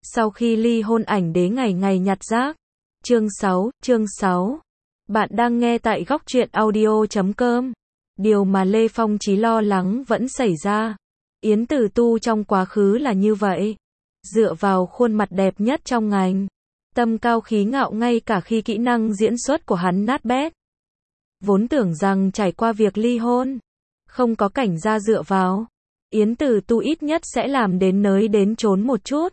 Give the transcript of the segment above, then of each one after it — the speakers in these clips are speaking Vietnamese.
Sau khi ly hôn ảnh đế ngày ngày nhặt rác. Chương 6. Bạn đang nghe tại góc truyện audio.com. Điều mà Lê Phong Chí lo lắng vẫn xảy ra. Yến Tử Tu trong quá khứ là như vậy. Dựa vào khuôn mặt đẹp nhất trong ngành. Tâm cao khí ngạo ngay cả khi kỹ năng diễn xuất của hắn nát bét. Vốn tưởng rằng trải qua việc ly hôn, không có cảnh gia dựa vào, Yến Tử Tu ít nhất sẽ làm đến nơi đến chốn một chút.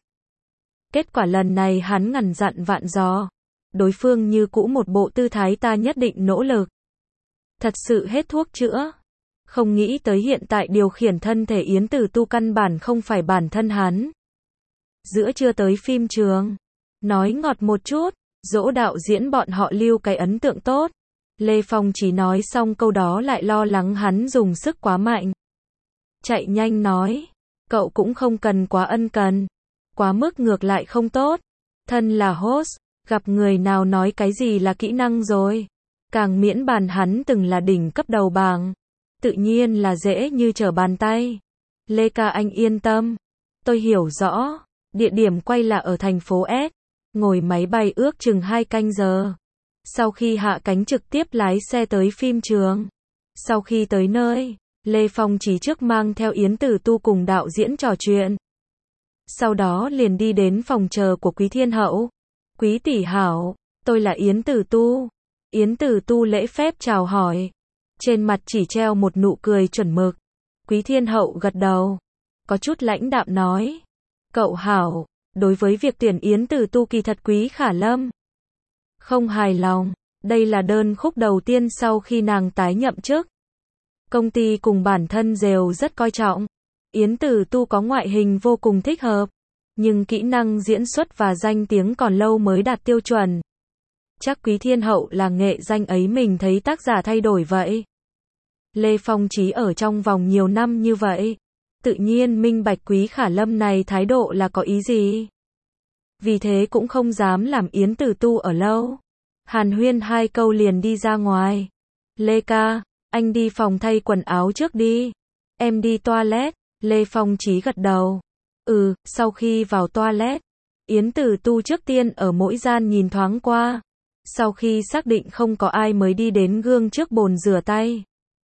Kết quả lần này hắn ngàn dặn vạn dò. Đối phương như cũ một bộ tư thái ta nhất định nỗ lực. Thật sự hết thuốc chữa. Không nghĩ tới hiện tại điều khiển thân thể Yến Tử Tu căn bản không phải bản thân hắn. Giữa trưa tới phim trường. Nói ngọt một chút, dỗ đạo diễn bọn họ lưu cái ấn tượng tốt. Lê Phong chỉ nói xong câu đó lại lo lắng hắn dùng sức quá mạnh. Chạy nhanh nói, cậu cũng không cần quá ân cần. Quá mức ngược lại không tốt. Thân là host, gặp người nào nói cái gì là kỹ năng rồi. Càng miễn bàn hắn từng là đỉnh cấp đầu bảng. Tự nhiên là dễ như trở bàn tay. Lê ca anh yên tâm. Tôi hiểu rõ. Địa điểm quay là ở thành phố S. Ngồi máy bay ước chừng 2 canh giờ. Sau khi hạ cánh trực tiếp lái xe tới phim trường. Sau khi tới nơi, Lê Phong Chí trước mang theo Yến Tử Tu cùng đạo diễn trò chuyện. Sau đó liền đi đến phòng chờ của Quý Thiên Hậu. Quý tỷ hảo, tôi là Yến Tử Tu. Yến Tử Tu lễ phép chào hỏi. Trên mặt chỉ treo một nụ cười chuẩn mực. Quý Thiên Hậu gật đầu. Có chút lãnh đạm nói. Cậu hảo, đối với việc tuyển Yến Tử Tu kỳ thật Quý Khả Lâm không hài lòng. Đây là đơn khúc đầu tiên sau khi nàng tái nhậm chức. Công ty cùng bản thân đều rất coi trọng. Yến Tử Tu có ngoại hình vô cùng thích hợp. Nhưng kỹ năng diễn xuất và danh tiếng còn lâu mới đạt tiêu chuẩn. Chắc Quý Thiên Hậu là nghệ danh ấy mình thấy tác giả thay đổi vậy. Lê Phong Chí ở trong vòng nhiều năm như vậy. Tự nhiên minh bạch Quý Khả Lâm này thái độ là có ý gì. Vì thế cũng không dám làm Yến Tử Tu ở lâu. Hàn huyên 2 câu liền đi ra ngoài. Lê ca, anh đi phòng thay quần áo trước đi. Em đi toilet. Lê Phong Chí gật đầu. Sau khi vào toilet, Yến Tử Tu trước tiên ở mỗi gian nhìn thoáng qua. Sau khi xác định không có ai mới đi đến gương trước bồn rửa tay.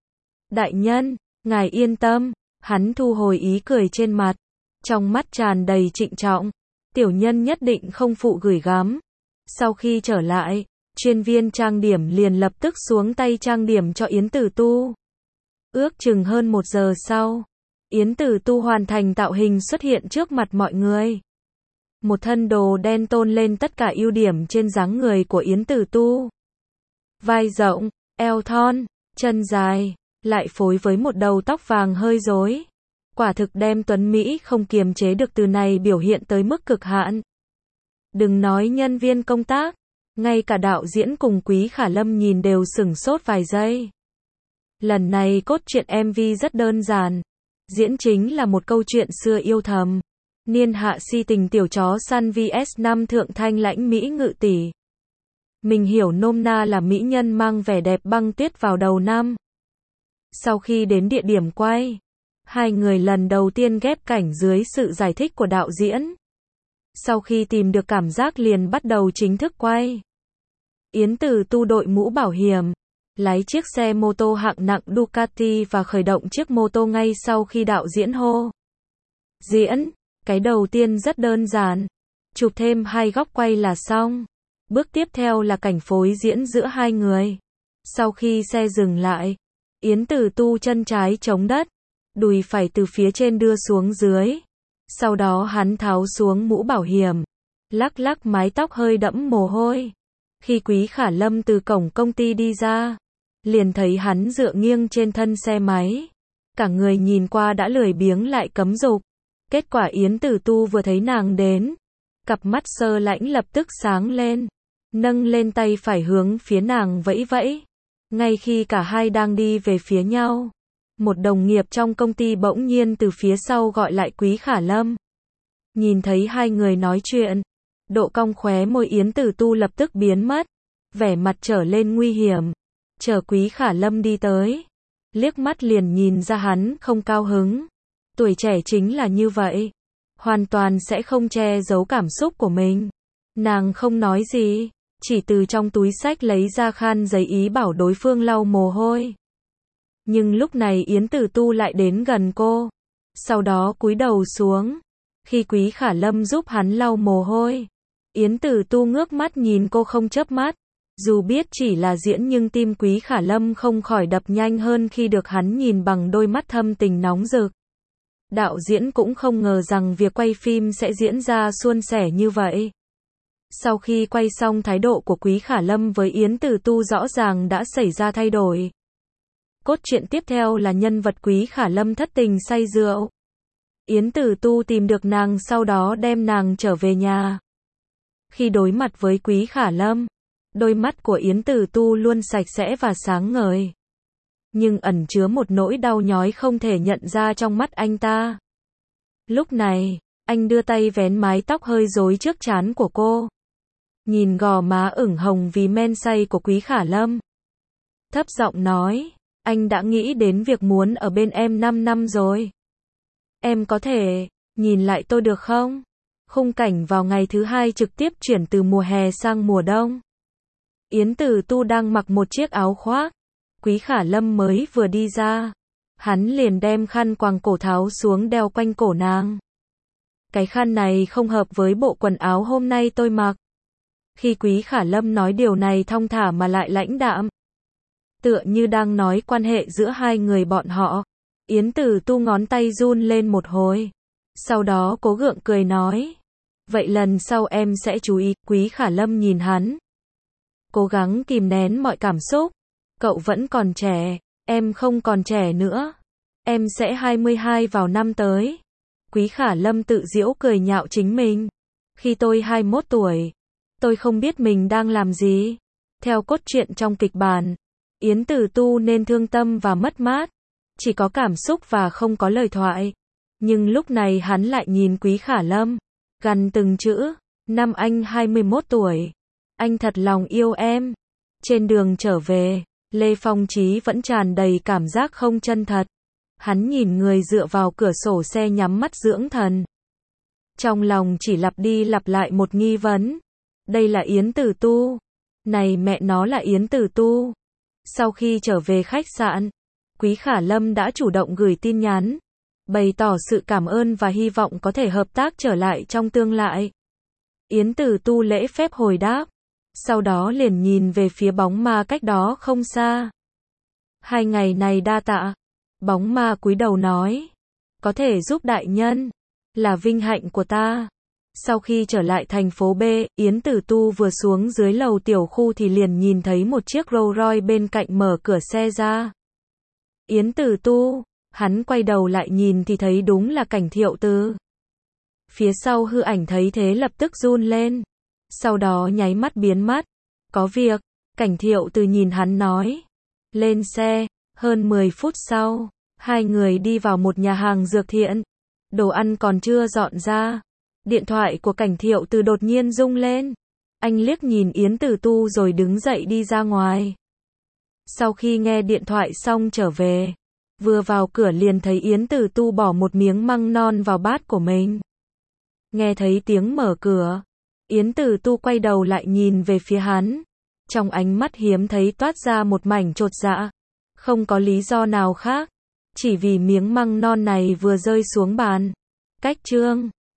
Đại nhân, ngài yên tâm. Hắn thu hồi ý cười trên mặt. Trong mắt tràn đầy trịnh trọng. Tiểu nhân nhất định không phụ gửi gắm. Sau khi trở lại, chuyên viên trang điểm liền lập tức xuống tay trang điểm cho Yến Tử Tu. Ước chừng hơn 1 giờ sau, Yến Tử Tu hoàn thành tạo hình xuất hiện trước mặt mọi người. Một thân đồ đen tôn lên tất cả ưu điểm trên dáng người của Yến Tử Tu. Vai rộng, eo thon, chân dài, lại phối với một đầu tóc vàng hơi rối. Quả thực đem tuấn Mỹ không kiềm chế được từ này biểu hiện tới mức cực hạn. Đừng nói nhân viên công tác, ngay cả đạo diễn cùng Quý Khả Lâm nhìn đều sửng sốt vài giây. Lần này cốt truyện MV rất đơn giản. Diễn chính là một câu chuyện xưa yêu thầm. Niên hạ si tình tiểu chó săn vs năm thượng thanh lãnh Mỹ ngự tỷ. Mình hiểu nôm na là mỹ nhân mang vẻ đẹp băng tuyết vào đầu năm. Sau khi đến địa điểm quay, 2 người lần đầu tiên ghép cảnh dưới sự giải thích của đạo diễn. Sau khi tìm được cảm giác liền bắt đầu chính thức quay. Yến Tử Tu đội mũ bảo hiểm, lái chiếc xe mô tô hạng nặng Ducati và khởi động chiếc mô tô ngay sau khi đạo diễn hô. Diễn, cái đầu tiên rất đơn giản. Chụp thêm 2 góc quay là xong. Bước tiếp theo là cảnh phối diễn giữa 2 người. Sau khi xe dừng lại, Yến Tử Tu chân trái chống đất, đùi phải từ phía trên đưa xuống dưới. Sau đó hắn tháo xuống mũ bảo hiểm, lắc lắc mái tóc hơi đẫm mồ hôi. Khi Quý Khả Lâm từ cổng công ty đi ra, liền thấy hắn dựa nghiêng trên thân xe máy. Cả người nhìn qua đã lười biếng lại cấm dục. Kết quả Yến Tử Tu vừa thấy nàng đến, cặp mắt sơ lãnh lập tức sáng lên, nâng lên tay phải hướng phía nàng vẫy vẫy. Ngay khi cả hai đang đi về phía nhau, một đồng nghiệp trong công ty bỗng nhiên từ phía sau gọi lại Quý Khả Lâm. Nhìn thấy 2 người nói chuyện, độ cong khóe môi Yến Tử Tu lập tức biến mất, vẻ mặt trở lên nguy hiểm. Chờ Quý Khả Lâm đi tới, liếc mắt liền nhìn ra hắn không cao hứng. Tuổi trẻ chính là như vậy. hoàn toàn sẽ không che giấu cảm xúc của mình. Nàng không nói gì, chỉ từ trong túi xách lấy ra khăn giấy ý bảo đối phương lau mồ hôi. Nhưng lúc này Yến Tử Tu lại đến gần cô, sau đó cúi đầu xuống. Khi Quý Khả Lâm giúp hắn lau mồ hôi, Yến Tử Tu ngước mắt nhìn cô không chớp mắt. Dù biết chỉ là diễn nhưng tim Quý Khả Lâm không khỏi đập nhanh hơn khi được hắn nhìn bằng đôi mắt thâm tình nóng rực. Đạo diễn cũng không ngờ rằng việc quay phim sẽ diễn ra suôn sẻ như vậy. Sau khi quay xong, thái độ của Quý Khả Lâm với Yến Tử Tu rõ ràng đã xảy ra thay đổi. Cốt truyện tiếp theo là nhân vật Quý Khả Lâm thất tình say rượu. Yến Tử Tu tìm được nàng, sau đó đem nàng trở về nhà. Khi đối mặt với Quý Khả Lâm, đôi mắt của Yến Tử Tu luôn sạch sẽ và sáng ngời, nhưng ẩn chứa một nỗi đau nhói không thể nhận ra trong mắt anh ta. Lúc này, anh đưa tay vén mái tóc hơi rối trước trán của cô. Nhìn gò má ửng hồng vì men say của Quý Khả Lâm, thấp giọng nói, anh đã nghĩ đến việc muốn ở bên em 5 năm rồi. Em có thể nhìn lại tôi được không? Khung cảnh vào ngày thứ hai trực tiếp chuyển từ mùa hè sang mùa đông. Yến Tử Tu đang mặc một chiếc áo khoác. Quý Khả Lâm mới vừa đi ra, hắn liền đem khăn quàng cổ tháo xuống đeo quanh cổ nàng. Cái khăn này không hợp với bộ quần áo hôm nay tôi mặc. Khi Quý Khả Lâm nói điều này thong thả mà lại lãnh đạm, tựa như đang nói quan hệ giữa hai người bọn họ. Yến Tử Tu ngón tay run lên một hồi, sau đó cố gượng cười nói, vậy lần sau em sẽ chú ý. Quý Khả Lâm nhìn hắn, cố gắng kìm nén mọi cảm xúc. Cậu vẫn còn trẻ, em không còn trẻ nữa. Em sẽ 22 vào năm tới. Quý Khả Lâm tự giễu cười nhạo chính mình. Khi tôi 21 tuổi, tôi không biết mình đang làm gì. Theo cốt truyện trong kịch bản, Yến Tử Tu nên thương tâm và mất mát, chỉ có cảm xúc và không có lời thoại. Nhưng lúc này hắn lại nhìn Quý Khả Lâm, gằn từng chữ, năm anh 21 tuổi, anh thật lòng yêu em. Trên đường trở về, Lê Phong Chí vẫn tràn đầy cảm giác không chân thật. Hắn nhìn người dựa vào cửa sổ xe nhắm mắt dưỡng thần. Trong lòng chỉ lặp đi lặp lại một nghi vấn. Đây là Yến Tử Tu. Này mẹ nó là Yến Tử Tu. Sau khi trở về khách sạn, Quý Khả Lâm đã chủ động gửi tin nhắn, bày tỏ sự cảm ơn và hy vọng có thể hợp tác trở lại trong tương lai. Yến Tử Tu lễ phép hồi đáp. Sau đó liền nhìn về phía bóng ma cách đó không xa. 2 ngày này đa tạ. Bóng ma cúi đầu nói. Có thể giúp đại nhân, là vinh hạnh của ta. Sau khi trở lại thành phố B, Yến Tử Tu vừa xuống dưới lầu tiểu khu thì liền nhìn thấy một chiếc Rolls Royce bên cạnh mở cửa xe ra. Yến Tử Tu, hắn quay đầu lại nhìn thì thấy đúng là Cảnh Thiệu Từ. Phía sau hư ảnh thấy thế lập tức run lên. Sau đó nháy mắt biến mất. Có việc, Cảnh Thiệu Từ nhìn hắn nói. Lên xe. Hơn 10 phút sau, hai người đi vào một nhà hàng dược thiện. Đồ ăn còn chưa dọn ra. Điện thoại của Cảnh Thiệu Từ đột nhiên rung lên. Anh liếc nhìn Yến Tử Tu rồi đứng dậy đi ra ngoài. Sau khi nghe điện thoại xong trở về, vừa vào cửa liền thấy Yến Tử Tu bỏ một miếng măng non vào bát của mình. Nghe thấy tiếng mở cửa, Yến Tử Tu quay đầu lại nhìn về phía hắn. Trong ánh mắt hiếm thấy toát ra một mảnh chột dạ. Không có lý do nào khác, chỉ vì miếng măng non này vừa rơi xuống bàn. Cách chương